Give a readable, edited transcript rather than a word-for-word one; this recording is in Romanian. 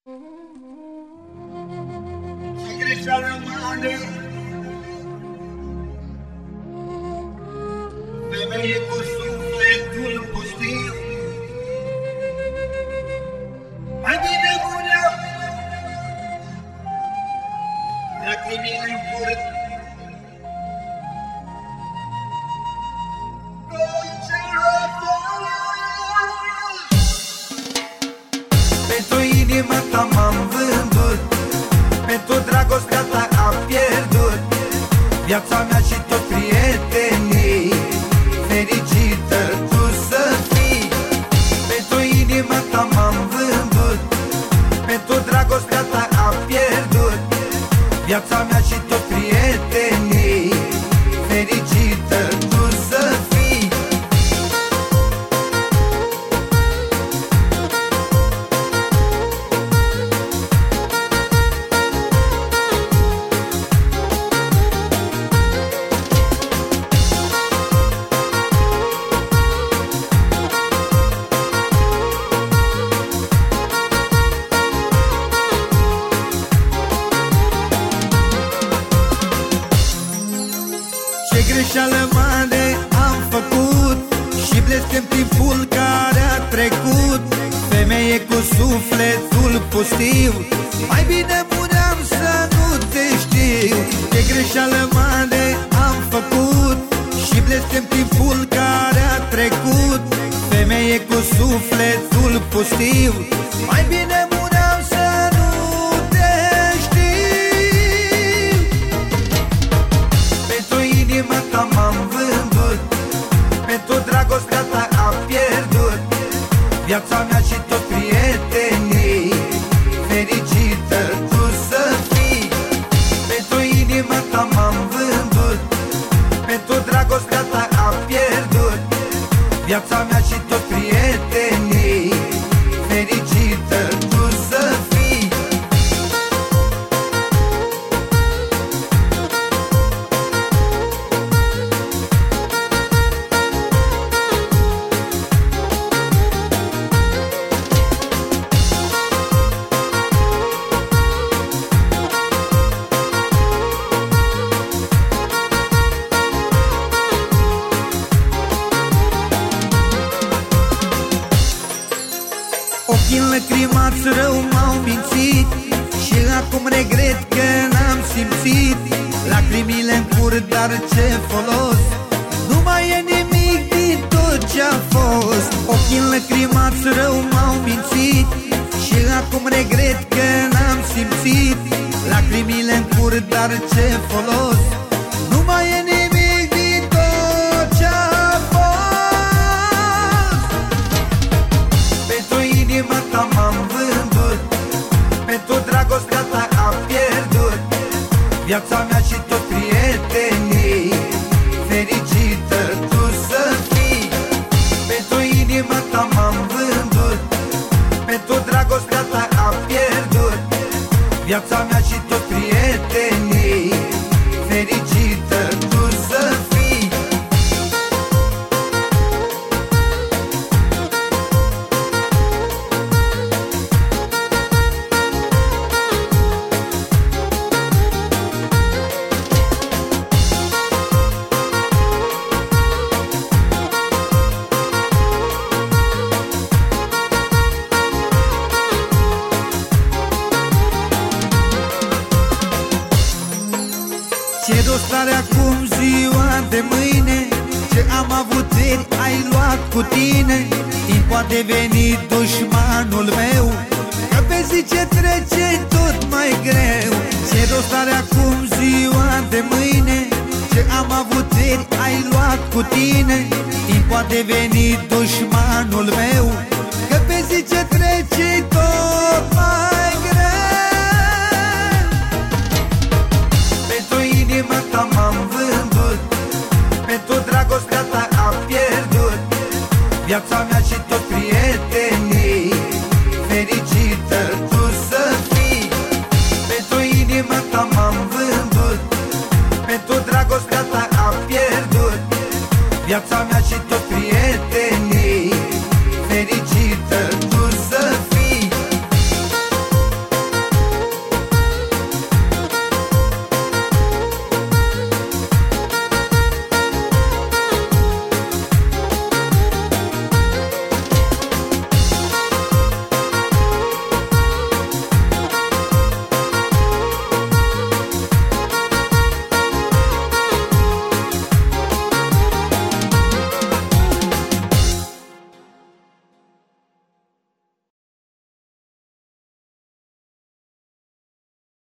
greșeală mare, femeie cu sufletul pustiu, mai bine muream, lacrimile în curând. Pentru inima ta m-am vândut, pentru dragostea ta am pierdut viața mea și tot prietenii. Fericită tu să fii. Pentru inima ta m-am vândut, pentru dragostea ta am pierdut viața mea și tot prietenii. Fericită tu să fii. Ce greșeală mare am făcut și blestem timpul care a trecut. Femeie cu sufletul pustiu, mai bine muream să nu te știu. Ce greșeală mare am făcut și blestem timpul care a trecut. Femeie cu sufletul pustiu, mai bine muream să nu te știu. Pentru inima ta m-am vândut, pentru dragostea ta am pierdut viața mea și tot prietenii. Fericită tu să fii. Pentru inima ta m-am vândut, pentru dragostea ta am pierdut viața mea și tot prietenii. Fericită tu să fii. Ochii înlăcrimați rău m-au mințit și acum regret că n-am simțit lacrimile în cur, dar ce folos? Nu mai e nimic din tot ce-a fost. Ochii înlăcrimați rău m-au mințit și acum regret că n-am simțit lacrimile în cur, dar ce folos? Nu mai e nimic din tot ce-a fost. Pentru inima ta m-am vândut, pentru dragostea ta am pierdut viața mea și tot prietenii. Fericită tu să fii. Pentru inima ta m-am vândut, pentru dragostea ta am pierdut viața mea și tot prietenii. Fericită tu să fii. Ce rost are acum ziua de mâine? Ce am avut ieri ai luat cu tine. Timp poate veni dușmanul meu, că pe zi ce trece tot mai greu. Ce rost are acum ziua de mâine? Ce am avut ieri ai luat cu tine. Timp poate veni dușmanul meu, că pe zi ce trece